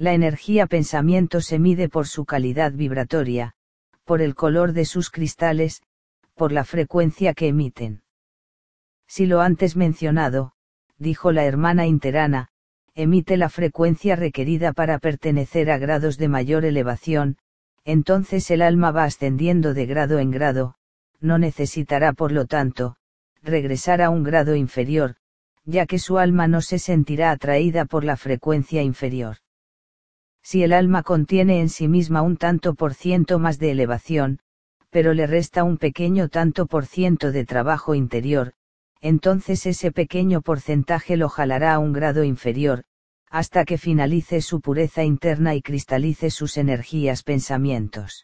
La energía pensamiento se mide por su calidad vibratoria, por el color de sus cristales, por la frecuencia que emiten. Si lo antes mencionado, dijo la hermana interana, emite la frecuencia requerida para pertenecer a grados de mayor elevación, entonces el alma va ascendiendo de grado en grado, no necesitará por lo tanto, regresar a un grado inferior, ya que su alma no se sentirá atraída por la frecuencia inferior. Si el alma contiene en sí misma un tanto por ciento más de elevación, pero le resta un pequeño tanto por ciento de trabajo interior, entonces ese pequeño porcentaje lo jalará a un grado inferior, hasta que finalice su pureza interna y cristalice sus energías pensamientos.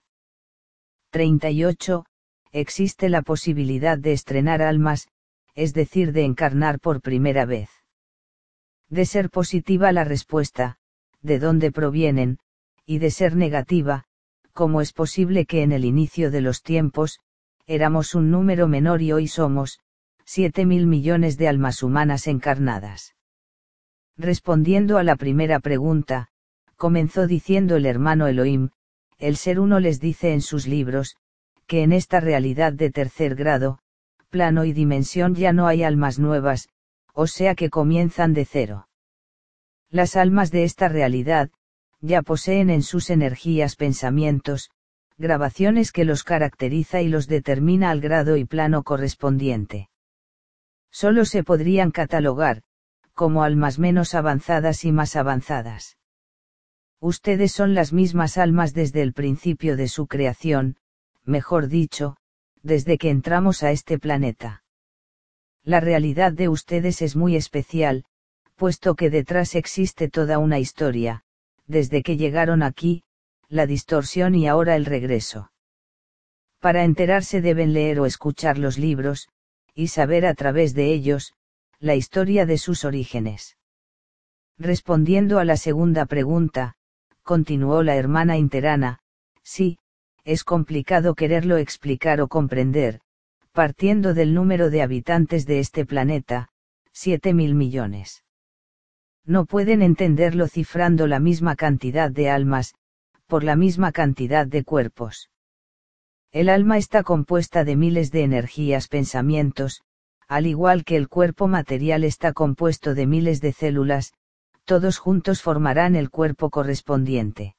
38. Existe la posibilidad de estrenar almas, es decir, de encarnar por primera vez. De ser positiva la respuesta, de dónde provienen, y de ser negativa, cómo es posible que en el inicio de los tiempos, éramos un número menor y hoy somos, 7.000 millones de almas humanas encarnadas. Respondiendo a la primera pregunta, comenzó diciendo el hermano Elohim, el Ser Uno les dice en sus libros, que en esta realidad de tercer grado, plano y dimensión ya no hay almas nuevas, o sea que comienzan de cero. Las almas de esta realidad, ya poseen en sus energías pensamientos, grabaciones que los caracteriza y los determina al grado y plano correspondiente. Solo se podrían catalogar, como almas menos avanzadas y más avanzadas. Ustedes son las mismas almas desde el principio de su creación, mejor dicho, desde que entramos a este planeta. La realidad de ustedes es muy especial, puesto que detrás existe toda una historia, desde que llegaron aquí, la distorsión y ahora el regreso. Para enterarse deben leer o escuchar los libros, y saber a través de ellos, la historia de sus orígenes. Respondiendo a la segunda pregunta, continuó la hermana interana, sí, es complicado quererlo explicar o comprender, partiendo del número de habitantes de este planeta, 7.000 millones. No pueden entenderlo cifrando la misma cantidad de almas, por la misma cantidad de cuerpos. El alma está compuesta de miles de energías pensamientos, al igual que el cuerpo material está compuesto de miles de células, todos juntos formarán el cuerpo correspondiente.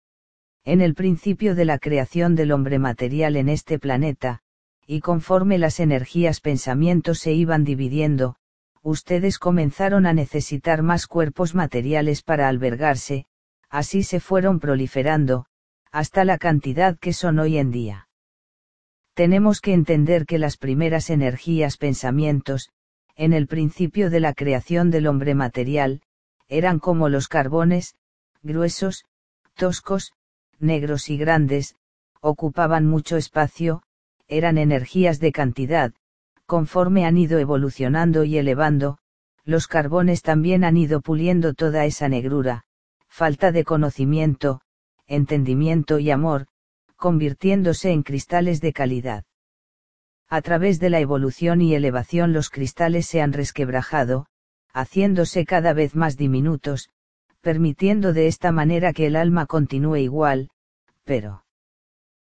En el principio de la creación del hombre material en este planeta, y conforme las energías pensamientos se iban dividiendo, ustedes comenzaron a necesitar más cuerpos materiales para albergarse, así se fueron proliferando, hasta la cantidad que son hoy en día. Tenemos que entender que las primeras energías pensamientos, en el principio de la creación del hombre material, eran como los carbones, gruesos, toscos, negros y grandes, ocupaban mucho espacio, eran energías de cantidad, conforme han ido evolucionando y elevando, los carbones también han ido puliendo toda esa negrura, falta de conocimiento, entendimiento y amor, convirtiéndose en cristales de calidad. A través de la evolución y elevación los cristales se han resquebrajado, haciéndose cada vez más diminutos, permitiendo de esta manera que el alma continúe igual, pero